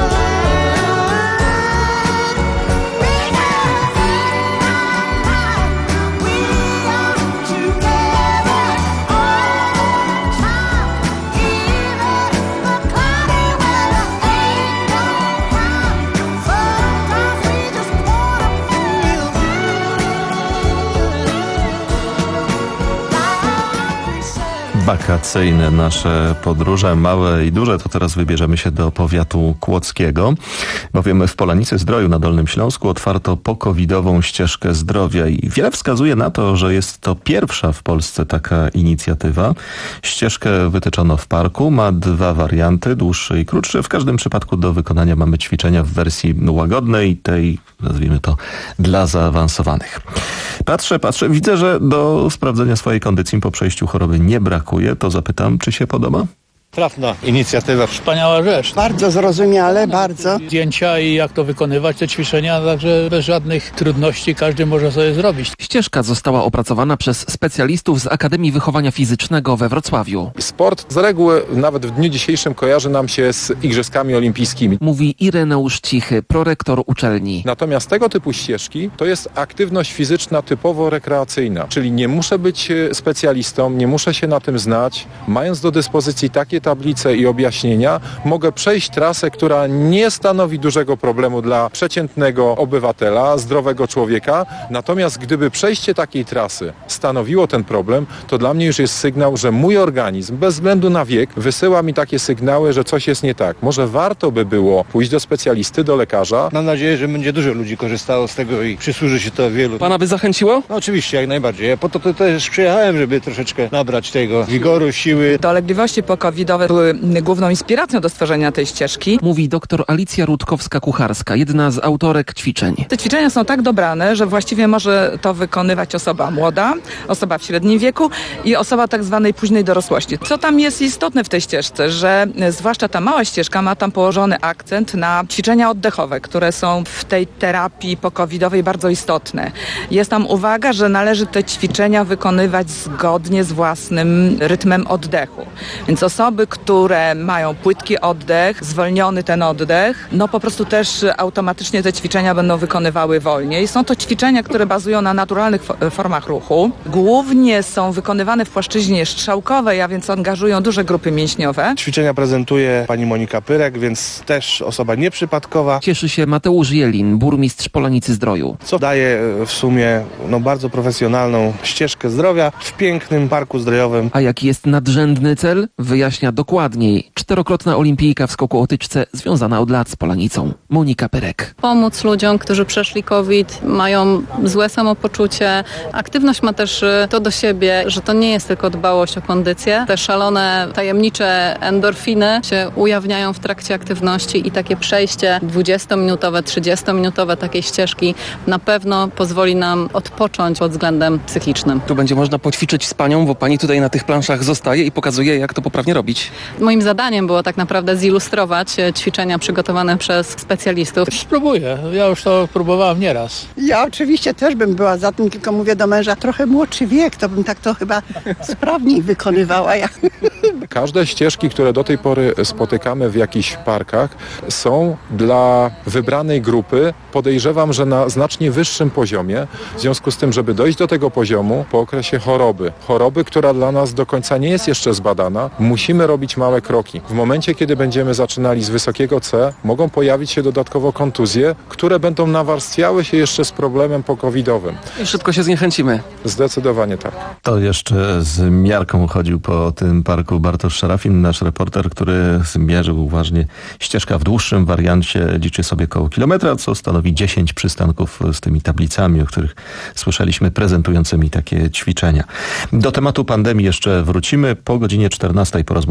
Wakacyjne nasze podróże, małe i duże, to teraz wybierzemy się do powiatu kłodzkiego, bowiem w Polanicy Zdroju na Dolnym Śląsku otwarto pokowidową ścieżkę zdrowia i wiele wskazuje na to, że jest to pierwsza w Polsce taka inicjatywa. Ścieżkę wytyczono w parku, ma dwa warianty, dłuższy i krótszy. W każdym przypadku do wykonania mamy ćwiczenia w wersji łagodnej, tej, nazwijmy to, dla zaawansowanych. Patrzę, patrzę, widzę, że do sprawdzenia swojej kondycji po przejściu choroby nie brakuje. To zapytam, czy się podoba?
Trafna inicjatywa.
Wspaniała rzecz.
Bardzo zrozumiale, bardzo.
Zdjęcia i jak to wykonywać, te ćwiczenia, także bez żadnych trudności każdy może sobie zrobić.
Ścieżka została opracowana przez specjalistów z Akademii Wychowania Fizycznego we Wrocławiu. Sport z reguły nawet w dniu dzisiejszym kojarzy nam się z Igrzyskami Olimpijskimi. Mówi Ireneusz Cichy, prorektor uczelni. Natomiast tego typu ścieżki to jest aktywność fizyczna typowo rekreacyjna, czyli nie muszę być specjalistą, nie muszę się na tym znać. Mając do dyspozycji takie tablice i objaśnienia, mogę przejść trasę, która nie stanowi dużego problemu dla przeciętnego obywatela, zdrowego człowieka. Natomiast gdyby przejście takiej trasy stanowiło ten problem, to dla mnie już jest sygnał, że mój organizm, bez względu na wiek, wysyła mi takie sygnały, że coś jest nie tak. Może warto by było pójść do specjalisty, do lekarza.
Mam nadzieję, że będzie dużo ludzi korzystało z tego i przysłuży się to wielu.
Pana by zachęciło?
No, oczywiście, jak najbardziej. Ja po to, to też przyjechałem, żeby troszeczkę nabrać tego wigoru, siły.
Dolegliwości pokowidowe były główną inspiracją do stworzenia tej ścieżki.
Mówi doktor Alicja Rutkowska-Kucharska, jedna z autorek ćwiczeń.
Te ćwiczenia są tak dobrane, że właściwie może to wykonywać osoba młoda, osoba w średnim wieku i osoba tak zwanej późnej dorosłości. Co tam jest istotne w tej ścieżce, że zwłaszcza ta mała ścieżka ma tam położony akcent na ćwiczenia oddechowe, które są w tej terapii pokowidowej bardzo istotne. Jest tam uwaga, że należy te ćwiczenia wykonywać zgodnie z własnym rytmem oddechu. Więc osoby, które mają płytki oddech, zwolniony ten oddech, no po prostu też automatycznie te ćwiczenia będą wykonywały wolniej. Są to ćwiczenia, które bazują na naturalnych formach ruchu. Głównie są wykonywane w płaszczyźnie strzałkowej, a więc angażują duże grupy mięśniowe.
Ćwiczenia prezentuje pani Monika Pyrek, więc też osoba nieprzypadkowa.
Cieszy się Mateusz Jelin, burmistrz Polanicy Zdroju.
Co daje w sumie no, bardzo profesjonalną ścieżkę zdrowia w pięknym parku zdrojowym.
A jaki jest nadrzędny cel? Wyjaśnia dokładniej czterokrotna olimpijka w skoku o tyczce związana od lat z Polanicą. Monika Pyrek.
Pomóc ludziom, którzy przeszli COVID, mają złe samopoczucie. Aktywność ma też to do siebie, że to nie jest tylko dbałość o kondycję. Te szalone, tajemnicze endorfiny się ujawniają w trakcie aktywności i takie przejście dwudziestominutowe, trzydziestominutowe takiej ścieżki na pewno pozwoli nam odpocząć pod względem psychicznym.
Tu będzie można poćwiczyć z panią, bo pani tutaj na tych planszach zostaje i pokazuje, jak to poprawnie robić.
Moim zadaniem było tak naprawdę zilustrować ćwiczenia przygotowane przez specjalistów.
Spróbuję. Ja już to próbowałam nieraz.
Ja oczywiście też bym była za tym, tylko mówię do męża, trochę młodszy wiek, to bym tak to chyba sprawniej wykonywała. Ja.
Każde ścieżki, które do tej pory spotykamy w jakichś parkach, są dla wybranej grupy, podejrzewam, że na znacznie wyższym poziomie, w związku z tym, żeby dojść do tego poziomu po okresie choroby. Choroby, która dla nas do końca nie jest jeszcze zbadana, musimy robić małe kroki. W momencie, kiedy będziemy zaczynali z wysokiego C, mogą pojawić się dodatkowo kontuzje, które będą nawarstwiały się jeszcze z problemem pokowidowym. I szybko się zniechęcimy. Zdecydowanie tak.
To jeszcze z miarką chodził po tym parku Bartosz Szarafin, nasz reporter, który zmierzył uważnie. Ścieżka w dłuższym wariancie liczy sobie koło kilometra, co stanowi dziesięć przystanków z tymi tablicami, o których słyszeliśmy, prezentującymi takie ćwiczenia. Do tematu pandemii jeszcze wrócimy. Po godzinie czternastej porozmawiamy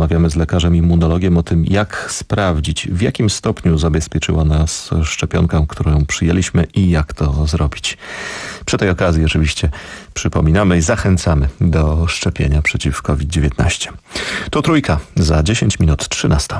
porozmawiamy z lekarzem immunologiem o tym, jak sprawdzić, w jakim stopniu zabezpieczyła nas szczepionka, którą przyjęliśmy i jak to zrobić. Przy tej okazji oczywiście przypominamy i zachęcamy do szczepienia przeciw kowid dziewiętnaście. To Trójka, za dziesięć minut trzynasta.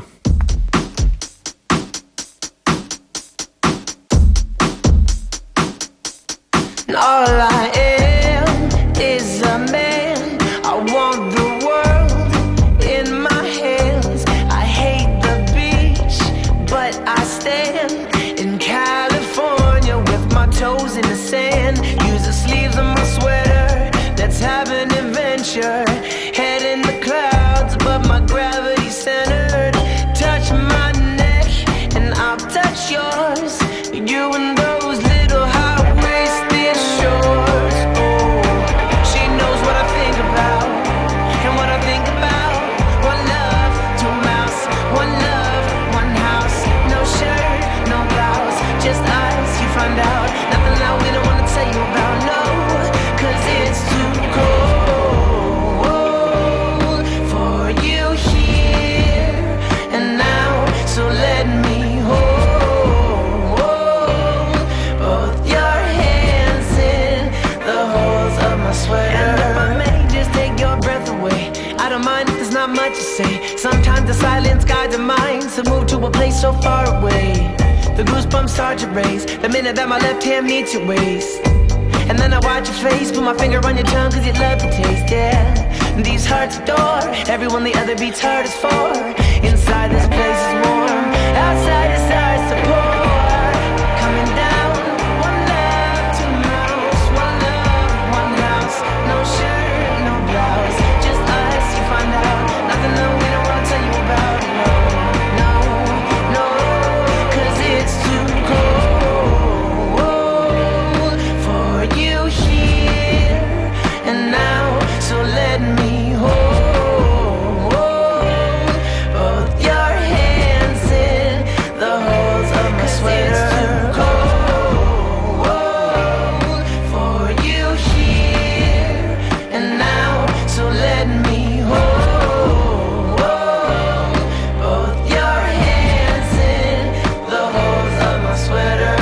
All I am is a man. I want the world in my hands. I hate the beach, but I stand in California with my toes in the sand. Use the sleeves of my sweater. Let's have an adventure. Head in the clouds, but my gravity's centered. Touch my neck and I'll touch yours. You and those little high-waisted shorts. Oh, she knows what I think about, and what I think about. One love, two mouths. One love, one house. No shirt, no blouse, just us. You find out nothing that we don't wanna tell you about. No, 'cause it's too cold for you here and now. So let me hold much to say. Sometimes the silence guides the mind, so move to a place so far away. The goosebumps start to raise the minute that my left hand meets your waist. And then I watch your face, put my finger on your tongue, 'cause you love the taste, yeah. These hearts adore everyone the other beats hardest for. Inside this place is warm, outside it starts to pour. Coming down, one love, two mouths. One love, one house. No shirt, no blouse, just us. You find out nothing that we don't wanna tell you about. No, no, no, 'cause it's too cold for you here and now. So let me hold both your hands in the holes of my sweater. It's too cold for you here and now. So let me hold both your hands in the holes of my sweater.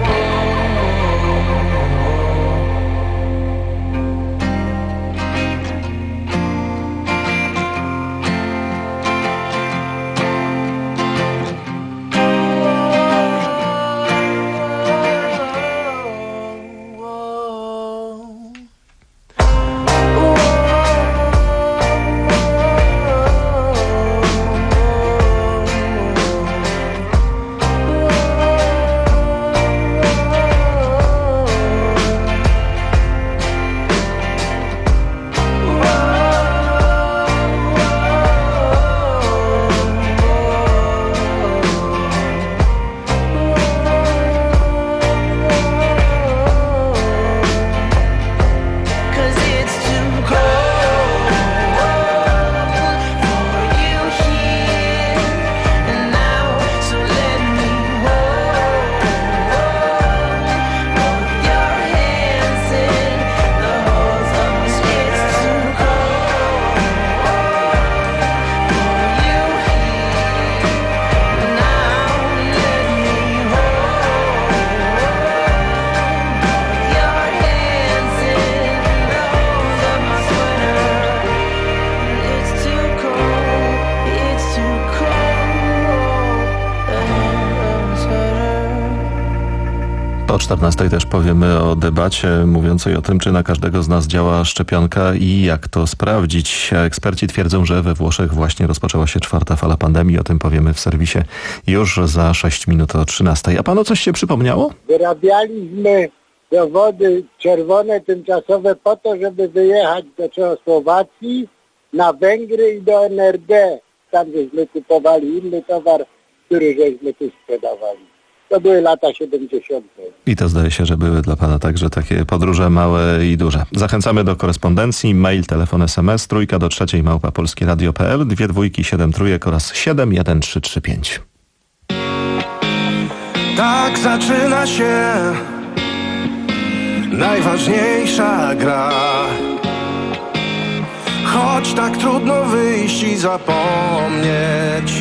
O czternastej też powiemy o debacie mówiącej o tym, czy na każdego z nas działa szczepionka i jak to sprawdzić. Eksperci twierdzą, że we Włoszech właśnie rozpoczęła się czwarta fala pandemii. O tym powiemy w serwisie już za sześć minut o trzynastej. A panu coś się przypomniało?
Wyrabialiśmy dowody czerwone tymczasowe po to, żeby wyjechać do Czechosłowacji, na Węgry i do N R D. Tam żeśmy kupowali inny towar, który żeśmy tu sprzedawali. To były lata siedemdziesiąte.
I to zdaje się, że były dla pana także takie podróże małe i duże. Zachęcamy do korespondencji, mail, telefon, es em es, trójka do trzeciej małpa polskieradio kropka pe el, dwie dwójki, siedem trójek oraz siedem jeden trzy trzy pięć.
Tak zaczyna się najważniejsza gra. choć tak trudno wyjść i zapomnieć.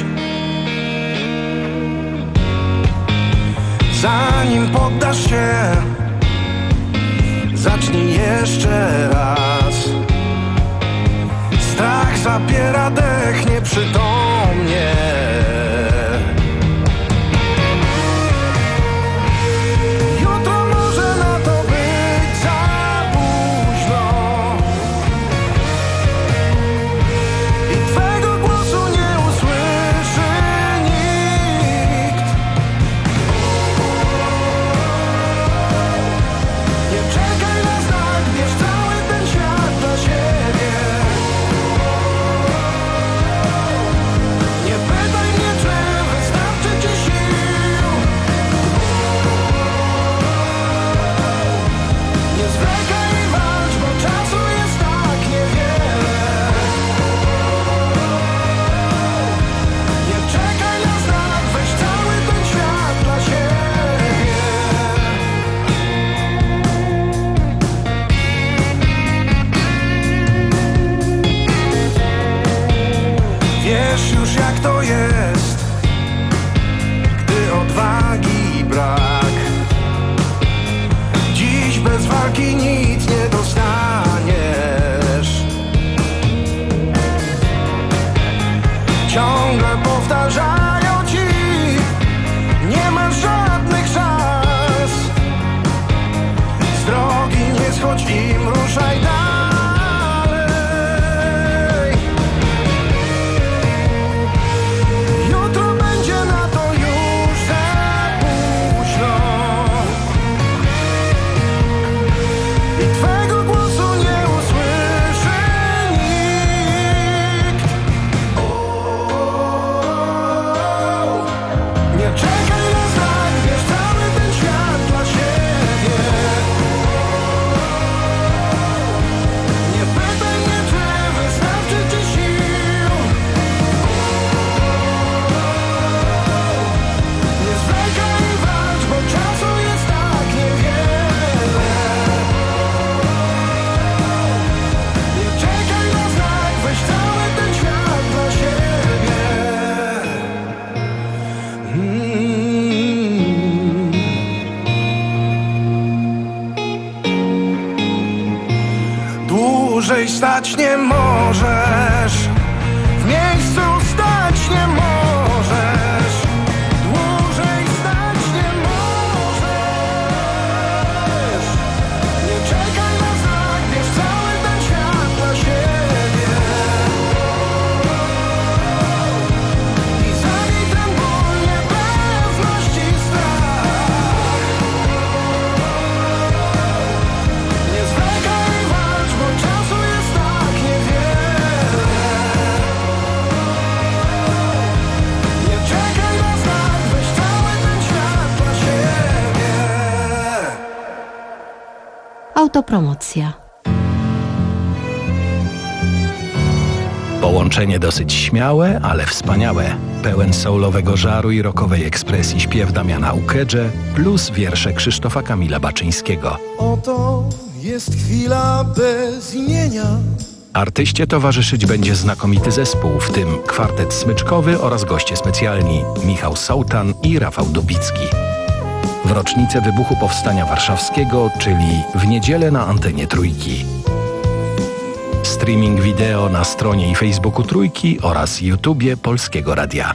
Zanim poddasz się, zacznij jeszcze raz. Strach zabiera dech nieprzytomnie. Jutro może na to być za późno i twego głosu nie usłyszy nikt. Nie czekaj na znak, bierz cały ten świat dla siebie. Nie pytaj mnie, czy wystarczy ci sił. Nie zwlekaj i walcz, bo czasu jest tak niewiele. Nie czekaj na znak, weź cały ten świat dla siebie. Wiesz już jak to jest, gdy odwagi brak. Dziś bez walki nic nie dostaniesz. Ciągle powtarzają ci, nie masz żadnych szans. Z drogi nie schodź im, ruszaj dalej. Jutro będzie na to już za późno i twego głosu nie usłyszy nikt. Nie czekaj na znak, bierz cały ten świat dla siebie. Nie pytaj mnie, czy wystarczy ci sił. Nie zwlekaj i walcz, bo czasu jest tak niewiele. Nie czekaj na znak, weź cały ten świat dla siebie. Mm. Dłużej stać nie możesz, w miejscu stać nie możesz. Dłużej stać nie możesz. Nie czekaj na znak, bierz cały ten świat dla siebie. I zabij ten ból, niepewność i strach. Nie zwlekaj i walcz, bo czasu jest tak niewiele. Nie czekaj na znak, weź cały ten świat dla siebie.
Autopromocja.
Połączenie dosyć śmiałe, ale wspaniałe. Pełen soulowego żaru i rockowej ekspresji śpiew Damiana Ukedże plus wiersze Krzysztofa Kamila Baczyńskiego.
Oto jest chwila bez imienia.
Artyście towarzyszyć będzie znakomity zespół, w tym kwartet smyczkowy oraz goście specjalni Michał Sołtan i Rafał Dubicki. W rocznicę wybuchu Powstania Warszawskiego, czyli w niedzielę na antenie Trójki. Streaming wideo na stronie i Facebooku Trójki oraz YouTubie Polskiego Radia.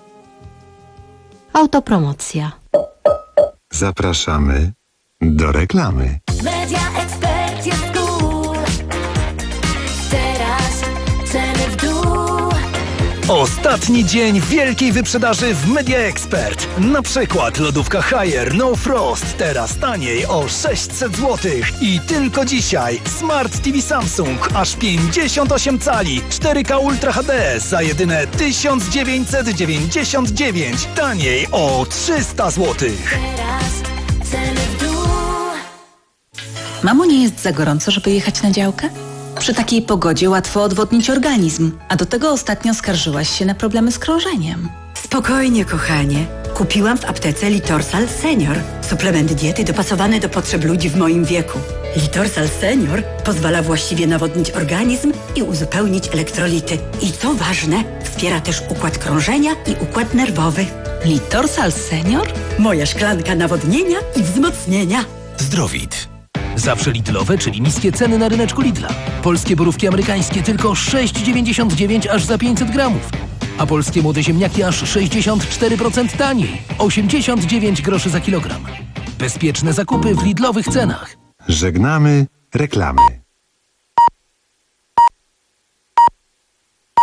Autopromocja.
Zapraszamy do reklamy.
Media Expert jest cool. Teraz ceny w dół.
Ostatni dzień wielkiej wyprzedaży w Media Expert. Na przykład lodówka Haier No Frost teraz taniej o sześćset złotych. I tylko dzisiaj Smart T V Samsung aż pięćdziesiąt osiem cali cztery K Ultra H D za jedyne tysiąc dziewięćset dziewięćdziesiąt dziewięć. Taniej o trzysta złotych.
Teraz ceny w dół.
Mamo, nie jest za gorąco, żeby jechać na działkę? Przy takiej pogodzie łatwo odwodnić organizm, a do tego ostatnio skarżyłaś się na problemy z krążeniem.
Spokojnie, kochanie. Kupiłam w aptece Litorsal Senior. Suplement diety dopasowany do potrzeb ludzi w moim wieku. Litorsal Senior pozwala właściwie nawodnić organizm i uzupełnić elektrolity. I co ważne, wspiera też układ krążenia i układ nerwowy. Litorsal Senior? Moja szklanka nawodnienia i wzmocnienia.
Zdrowit. Zawsze Lidlowe, czyli niskie ceny na ryneczku Lidla. Polskie borówki amerykańskie tylko sześć dziewięćdziesiąt dziewięć aż za pięćset gramów. A polskie młode ziemniaki aż sześćdziesiąt cztery procent taniej. osiemdziesiąt dziewięć groszy za kilogram. Bezpieczne zakupy w Lidlowych cenach.
Żegnamy reklamy.